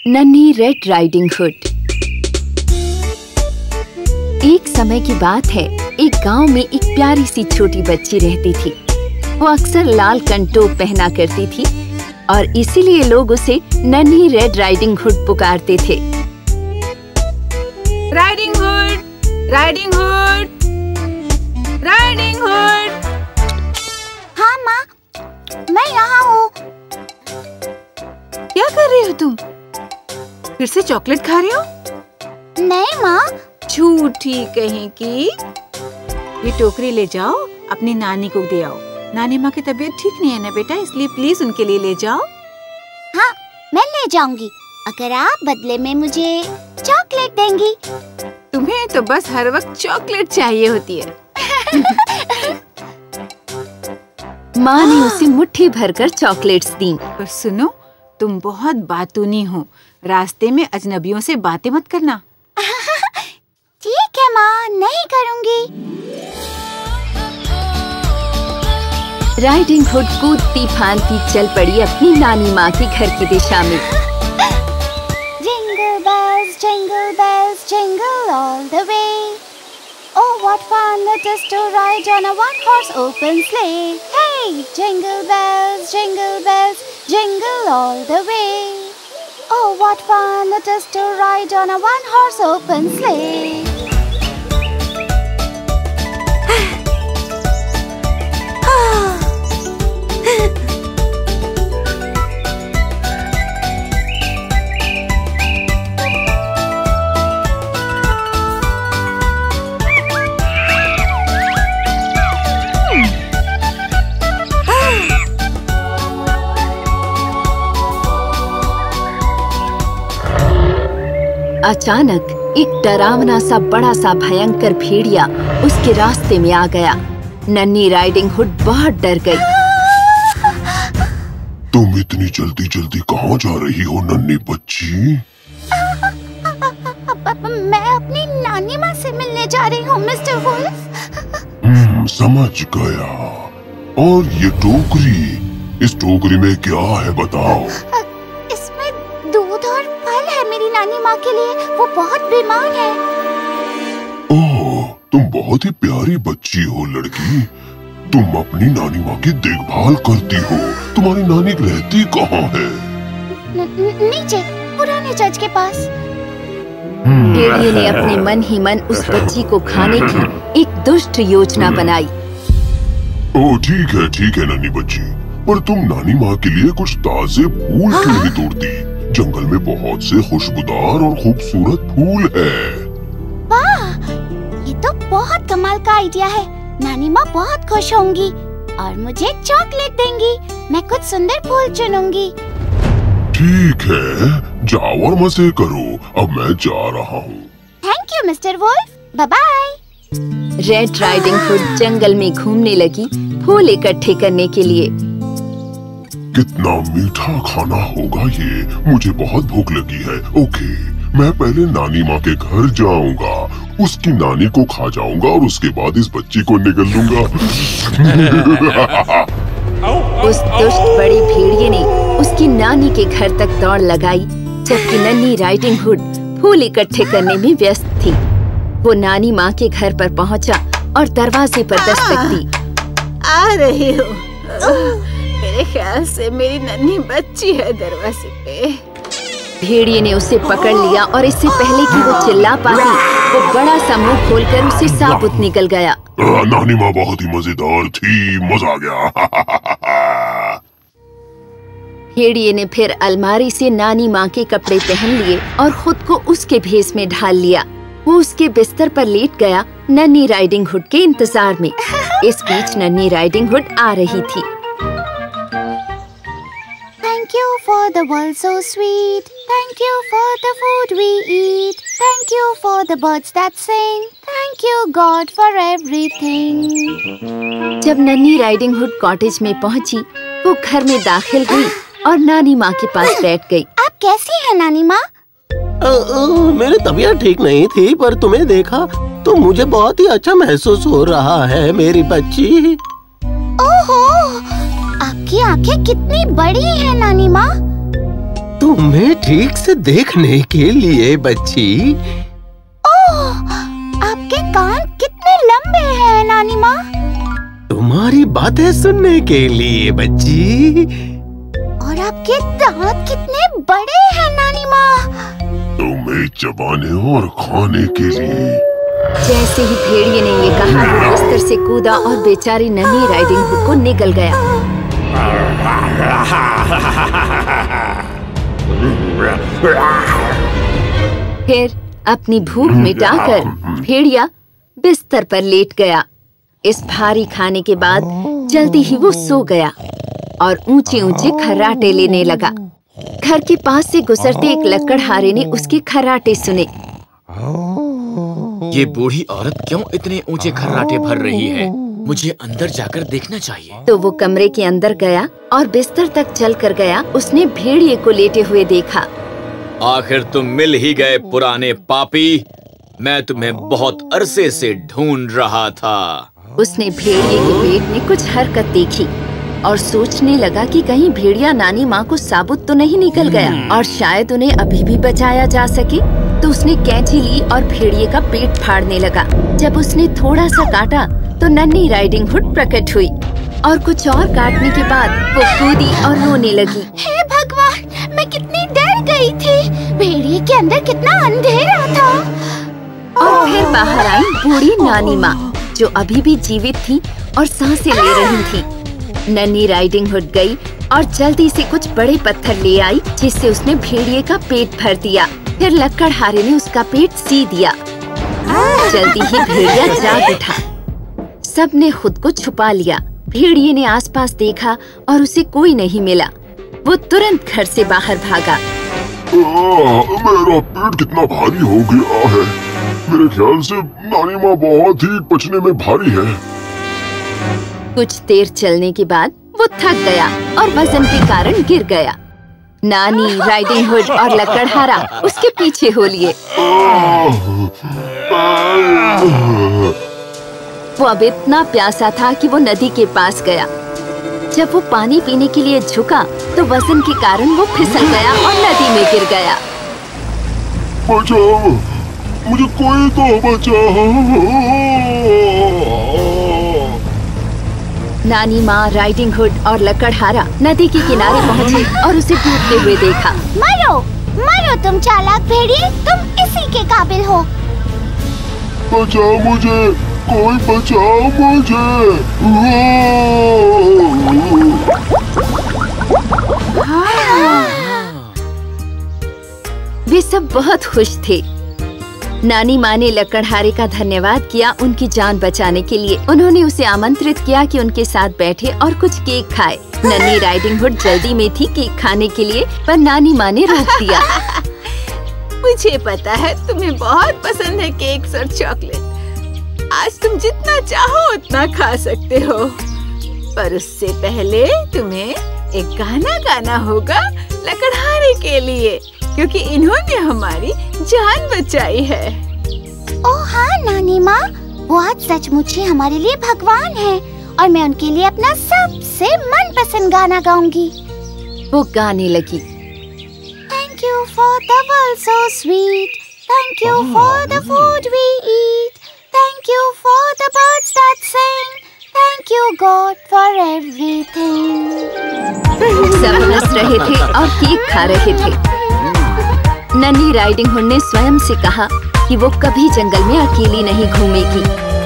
नन्ही red riding hood. एक समय की बात है, एक गांव में एक प्यारी सी छोटी बच्ची रहती थी। वो अक्सर लाल कंटोप पहना करती थी और इसीलिए लोग उसे नन्ही रेड राइडिंग हुड पुकारते थे। Riding hood, riding hood, riding hood. हाँ माँ, मैं यहाँ हूँ। क्या कर रही हो तुम? फिर से चॉकलेट खा रही हो? नहीं माँ। झूठी कहीं की। ये टोकरी ले जाओ, अपनी नानी को दे आओ। नानी माँ की तबीयत ठीक नहीं है ना बेटा, इसलिए प्लीज उनके लिए ले जाओ। हाँ, मैं ले जाऊंगी, अगर आप बदले में मुझे चॉकलेट देंगी। तुम्हें तो बस हर वक्त चॉकलेट चाहिए होती है। माँ ने उसे मुट्ठी भरकर चॉकलेट्स दी। पर सुनो, तुम बहुत बातूनी हो। रास्ते में अजनबियों से बातें मत करना। ठीक है माँ, नहीं करूँगी। राइडिंग हुड कूदती फांदती चल पड़ी अपनी नानी माँ के घर की दिशा में। Jingle bells, jingle all the way. Oh, what fun it is to ride on a one-horse open sleigh. Hey, jingle bells, jingle all the way. Oh, what fun it is to ride on a one-horse open sleigh. अचानक एक डरावना सा बड़ा सा भयंकर भेड़िया उसके रास्ते में आ गया। नन्ही राइडिंग हुड बहुत डर गई। तुम इतनी जल्दी जल्दी कहाँ जा रही हो नन्ही बच्ची? मैं अपनी नानी माँ से मिलने जा रही हूँ मिस्टर वुल्फ। समझ गया। और ये टोकरी, इस टोकरी में क्या है बताओ? इसमें दूध और फल है मेरी नानी माँ के लिए, वो बहुत बीमार है। ओह, तुम बहुत ही प्यारी बच्ची हो लड़की। तुम अपनी नानी माँ की देखभाल करती हो। तुम्हारी नानी रहती कहाँ है? नीचे पुराने चर्च के पास। भेड़िए ने अपने मन ही मन उस बच्ची को खाने की एक दुष्ट योजना बनाई। ओह ठीक है नन्ही बच्ची, पर तुम नानी माँ के लिए कुछ ताजे फूल क्यों नहीं तोड़ती? जंगल में बहुत से खुशबूदार और खूबसूरत फूल है। वाह, ये तो बहुत कमाल का आइडिया है। नानी माँ बहुत खुश होंगी और मुझे चॉकलेट देंगी। मैं कुछ सुंदर फूल चुनूंगी। ठीक है, जाओ और मजे करो। अब मैं जा रहा हूँ। Thank you mister wolf, bye bye. Red riding hood जंगल में घूमने लगी फूल इकट्ठे करने के लिए। कितना मीठा खाना होगा ये, मुझे बहुत भूख लगी है। ओके, मैं पहले नानी माँ के घर जाऊंगा, उसकी नानी को खा जाऊंगा और उसके बाद इस बच्ची को निगल लूंगा। उस दुष्ट बड़े भेड़िए ने उसकी नानी के घर तक दौड़ लगाई, जबकि नन्ही राइडिंग हुड फूल इकट्ठे करने में व्यस्त थी। वो नानी माँ के घर पर पहुँचा और दरवाजे पर दस्तक दी। आ रही हो? मेरे ख्याल से मेरी नन्ही बच्ची है दरवाजे पे। भेड़िए ने उसे पकड़ लिया और इससे पहले कि वो चिल्ला पाती, वो बड़ा सा मुंह खोलकर उसे साबुत निकल गया। नानी माँ बहुत ही मजेदार थी, मजा आ गया। भेड़िए ने फिर अलमारी से नानी माँ के कपड़े पहन लिए और खुद को उसके भेस में ढाल लिया। वो उसके बिस्तर पर लेट गया, नन्ही राइडिंग हुड के इंतजार में। इस बीच नन्ही राइडिंग हुड आ रही थी। Thank you for the world so sweet. Thank you for the food we eat. Thank you for the birds that sing. Thank you God for everything. जब नन्ही राइडिंग हुड कॉटेज में पहुंची, वो घर में दाखिल हुई और नानी माँ के पास बैठ गई। आप कैसी हैं नानी माँ? मेरी तबीयत ठीक नहीं थी, पर तुम्हें देखा तो मुझे बहुत ही अच्छा महसूस हो रहा है मेरी बच्ची। ओहो, आपकी आंखें कितनी बड़ी हैं नानी माँ। तुम्हें ठीक से देखने के लिए बच्ची। ओह, आपके कान कितने लंबे हैं नानी माँ। तुम्हारी बातें सुनने के लिए बच्ची। और आपके दांत कितने बड़े हैं नानी माँ। तुम्हें चबाने और खाने के लिए। जैसे ही भेड़िए ने ये कहा, वो बिस्तर से कूदा और बेचारी नन्ही राइडिंग हुड को निगल गया। फिर अपनी भूख मिटाकर भेड़िया बिस्तर पर लेट गया। इस भारी खाने के बाद जल्दी ही वो सो गया और ऊंचे ऊंचे खर्राटे लेने लगा। घर के पास से गुजरते एक लकड़हारे ने उसके खर्राटे सुने। ये बूढ़ी औरत क्यों इतने ऊंचे खर्राटे भर रही है? मुझे अंदर जाकर देखना चाहिए। तो वो कमरे के अंदर गया और बिस्तर तक चल कर गया। उसने भेड़िए को लेटे हुए देखा। आखिर तुम मिल ही गए पुराने पापी। मैं तुम्हें बहुत अरसे से ढूंढ रहा था। उसने भेड़िए के पेट में कुछ हरकत देखी और सोचने लगा कि कहीं भेड़िया नानी माँ को साबुत तो नहीं निकल गया और शायद उन्हें अभी भी बचाया जा सके। तो उसने कैंची ली और भेड़िए का पेट फाड़ने लगा। जब उसने थोड़ा सा काटा तो नन्ही राइडिंग हुड प्रकट हुई और कुछ और काटने के बाद वो कूदी और रोने लगी। हे भगवान, मैं कितनी डर गई थी। भेड़िए के अंदर कितना अंधेरा था। और फिर बाहर आई बूढ़ी नानी माँ, जो अभी भी जीवित थी और सांसें ले रही थी। नन्ही राइडिंग हुड गई और जल्दी से कुछ बड़े पत्थर ले आई, जिससे उसने भेड़िए का पेट भर दिया। फिर लकड़हारे ने उसका पेट सी दिया। जल्दी ही भेड़िया जाग उठा। सबने खुद को छुपा लिया। भेड़िए ने आसपास देखा और उसे कोई नहीं मिला। वो तुरंत घर से बाहर भागा। मेरा पेट कितना भारी हो गया है। मेरे ख्याल से नानी माँ बहुत ही पचने में भारी है। कुछ देर चलने के बाद वो थक गया और वजन के कारण गिर गया। नानी, राइडिंग हुड और लकड़हारा उसके पीछे हो लिए। वो अब इतना प्यासा था कि वो नदी के पास गया। जब वो पानी पीने के लिए झुका तो वजन के कारण वो फिसल गया और नदी में गिर गया। बचाओ, मुझे कोई तो बचाओ। नानी माँ, राइडिंग हुड और लकड़हारा नदी के किनारे पहुँचे और उसे डूबते हुए देखा। मरो, मरो तुम चालाक भेड़िए, तुम इसी के काबिल हो। बचाओ मुझे, कोई बचाओ मुझे। वे सब बहुत खुश थे। नानी माँ ने लकड़हारे का धन्यवाद किया उनकी जान बचाने के लिए। उन्होंने उसे आमंत्रित किया कि उनके साथ बैठे और कुछ केक खाए। नन्ही राइडिंग हुड जल्दी में थी केक खाने के लिए, पर नानी माँ ने रोक दिया। मुझे पता है तुम्हें बहुत पसंद है केक्स और चॉकलेट। आज तुम जितना चाहो उतना खा सकते हो, पर उससे पहले तुम्हें एक गाना गाना होगा लकड़हारे के लिए, क्योंकि इन्होंने हमारी जान बचाई है। ओह हाँ नानी माँ, वो आज सचमुच ही हमारे लिए भगवान है और मैं उनके लिए अपना सबसे मनपसंद गाना गाऊंगी। वो गाने लगी। Thank you for the world so sweet. Thank you for the food we eat. Thank you for the birds that sing. Thank you God for everything. सब हंस रहे थे और केक खा रहे थे। नन्ही राइडिंग हुड ने स्वयं से कहा कि वो कभी जंगल में अकेली नहीं घूमेगी।